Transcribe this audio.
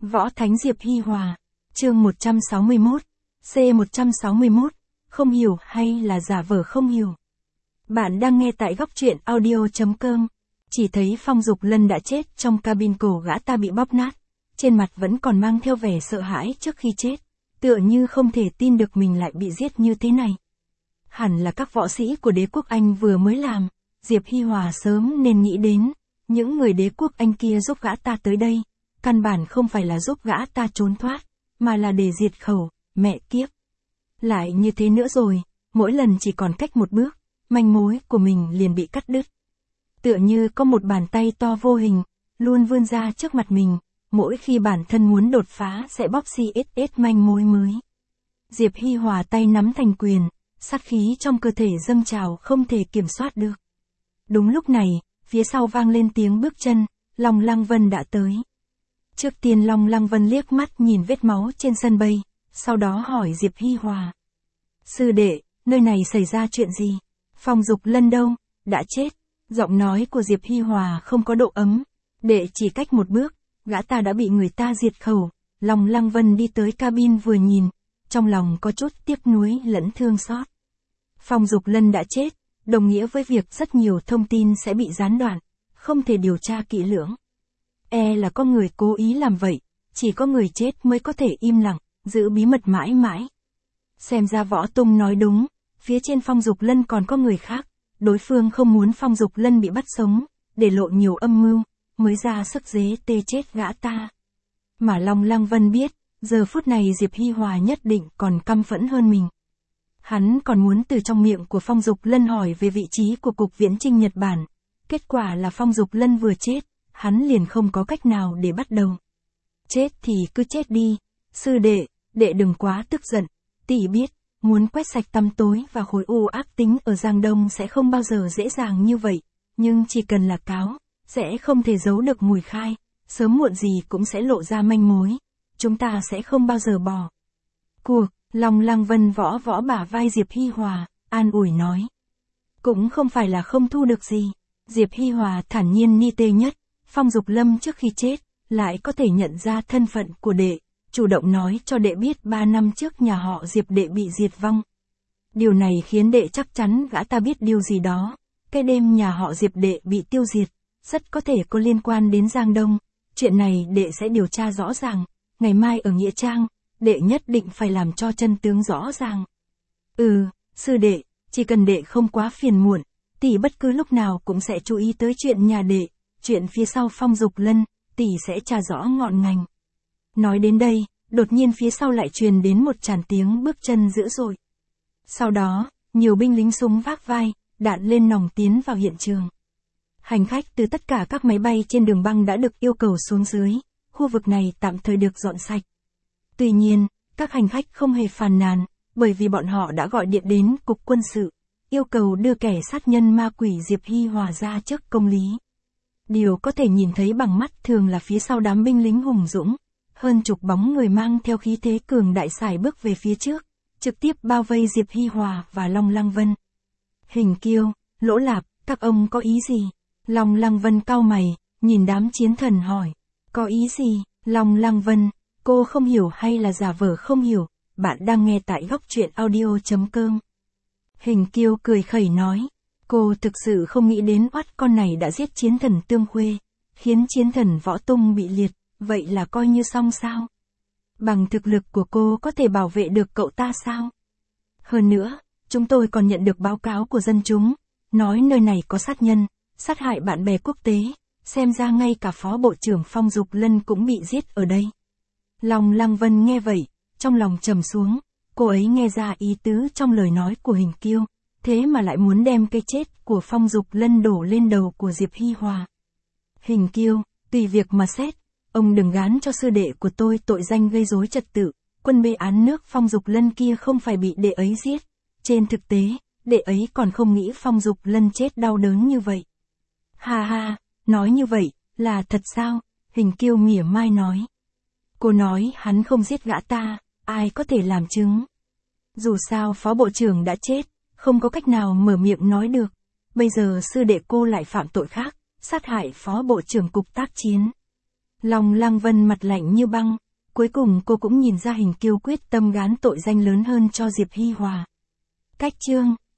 Võ Thánh Diệp Hi Hòa, chương 161, C161, không hiểu hay là giả vờ không hiểu. Bạn đang nghe tại góc truyện audio.com. Chỉ thấy Phong Dục Lân đã chết trong cabin, cổ gã ta bị bóp nát, trên mặt vẫn còn mang theo vẻ sợ hãi trước khi chết, tựa như không thể tin được mình lại bị giết như thế này. Hẳn là các võ sĩ của đế quốc Anh vừa mới làm, Diệp Hi Hòa sớm nên nghĩ đến, những người đế quốc Anh kia giúp gã ta tới đây, căn bản không phải là giúp gã ta trốn thoát, mà là để diệt khẩu, mẹ kiếp. Lại như thế nữa rồi, mỗi lần chỉ còn cách một bước, manh mối của mình liền bị cắt đứt. Tựa như có một bàn tay to vô hình, luôn vươn ra trước mặt mình, mỗi khi bản thân muốn đột phá sẽ bóp CSS manh mối mới. Diệp Hi Hòa tay nắm thành quyền, sát khí trong cơ thể dâng trào không thể kiểm soát được. Đúng lúc này, phía sau vang lên tiếng bước chân, Long Lăng Vân đã tới. Trước tiên Long Lăng Vân liếc mắt nhìn vết máu trên sân bay, sau đó hỏi Diệp Hi Hòa. Sư đệ, nơi này xảy ra chuyện gì? Phong Dục Lân đâu? Đã chết. Giọng nói của Diệp Hi Hòa không có độ ấm. Đệ chỉ cách một bước, gã ta đã bị người ta diệt khẩu. Long Lăng Vân đi tới cabin vừa nhìn, trong lòng có chút tiếc nuối lẫn thương xót. Phong Dục Lân đã chết, đồng nghĩa với việc rất nhiều thông tin sẽ bị gián đoạn, không thể điều tra kỹ lưỡng. Là có người cố ý làm vậy, chỉ có người chết mới có thể im lặng, giữ bí mật mãi mãi. Xem ra Võ Tung nói đúng, phía trên Phong Dục Lân còn có người khác, đối phương không muốn Phong Dục Lân bị bắt sống, để lộ nhiều âm mưu, mới ra sức dế tê chết gã ta. Mà Long Lăng Vân biết, giờ phút này Diệp Hi Hòa nhất định còn căm phẫn hơn mình. Hắn còn muốn từ trong miệng của Phong Dục Lân hỏi về vị trí của Cục Viễn Chinh Nhật Bản. Kết quả là Phong Dục Lân vừa chết, hắn liền không có cách nào để bắt đầu. Chết thì cứ chết đi, sư đệ, đệ đừng quá tức giận, tỷ biết, muốn quét sạch tăm tối và khối u ác tính ở Giang Đông sẽ không bao giờ dễ dàng như vậy, nhưng chỉ cần là cáo, sẽ không thể giấu được mùi khai, sớm muộn gì cũng sẽ lộ ra manh mối, chúng ta sẽ không bao giờ bỏ cuộc. Long Lăng Vân võ bả vai Diệp Hi Hòa, an ủi nói. Cũng không phải là không thu được gì. Diệp Hi Hòa thản nhiên ni tê nhất, Phong Dục Lâm trước khi chết, lại có thể nhận ra thân phận của đệ, chủ động nói cho đệ biết 3 năm trước nhà họ Diệp đệ bị diệt vong. Điều này khiến đệ chắc chắn gã ta biết điều gì đó, cái đêm nhà họ Diệp đệ bị tiêu diệt, rất có thể có liên quan đến Giang Đông, chuyện này đệ sẽ điều tra rõ ràng, ngày mai ở Nghĩa Trang, đệ nhất định phải làm cho chân tướng rõ ràng. Sư đệ, chỉ cần đệ không quá phiền muộn, tỷ bất cứ lúc nào cũng sẽ chú ý tới chuyện nhà đệ, chuyện phía sau Phong Dục Lân, tỷ sẽ tra rõ ngọn ngành. Nói đến đây, đột nhiên phía sau lại truyền đến một tràng tiếng bước chân dữ dội. Sau đó, nhiều binh lính súng vác vai, đạn lên nòng tiến vào hiện trường. Hành khách từ tất cả các máy bay trên đường băng đã được yêu cầu xuống dưới, khu vực này tạm thời được dọn sạch. Tuy nhiên, các hành khách không hề phàn nàn, bởi vì bọn họ đã gọi điện đến Cục Quân sự, yêu cầu đưa kẻ sát nhân ma quỷ Diệp Hi Hòa ra trước công lý. Điều có thể nhìn thấy bằng mắt thường là phía sau đám binh lính hùng dũng, hơn chục bóng người mang theo khí thế cường đại sải bước về phía trước, trực tiếp bao vây Diệp Hi Hòa và Long Lăng Vân. Hình Kiêu, Lỗ Lạp, các ông có ý gì? Long Lăng Vân cau mày, nhìn đám chiến thần hỏi. Có ý gì? Long Lăng Vân, cô không hiểu hay là giả vờ không hiểu? Bạn đang nghe tại góc truyện audio.com. Hình Kiêu cười khẩy nói. Cô thực sự không nghĩ đến oát con này đã giết chiến thần Tương Khuê, khiến chiến thần Võ Tung bị liệt, vậy là coi như xong sao? Bằng thực lực của cô có thể bảo vệ được cậu ta sao? Hơn nữa, chúng tôi còn nhận được báo cáo của dân chúng, nói nơi này có sát nhân, sát hại bạn bè quốc tế, xem ra ngay cả Phó Bộ trưởng Phong Dục Lân cũng bị giết ở đây. Long Lăng Vân nghe vậy, trong lòng trầm xuống, cô ấy nghe ra ý tứ trong lời nói của Hình Kiêu, thế mà lại muốn đem cái chết của Phong Dục Lân đổ lên đầu của Diệp Hi Hòa. Hình Kiêu, tùy việc mà xét, ông đừng gán cho sư đệ của tôi tội danh gây rối trật tự, quân bê án nước Phong Dục Lân kia không phải bị đệ ấy giết, trên thực tế, đệ ấy còn không nghĩ Phong Dục Lân chết đau đớn như vậy. Ha ha, nói như vậy, là thật sao? Hình Kiêu mỉa mai nói. Cô nói hắn không giết gã ta, ai có thể làm chứng? Dù sao Phó Bộ trưởng đã chết, không có cách nào mở miệng nói được. Bây giờ sư đệ cô lại phạm tội khác, sát hại Phó Bộ trưởng Cục Tác chiến. Long Lăng Vân mặt lạnh như băng, cuối cùng cô cũng nhìn ra hình kiêu quyết tâm gán tội danh lớn hơn cho Diệp Hi Hòa. Cách chương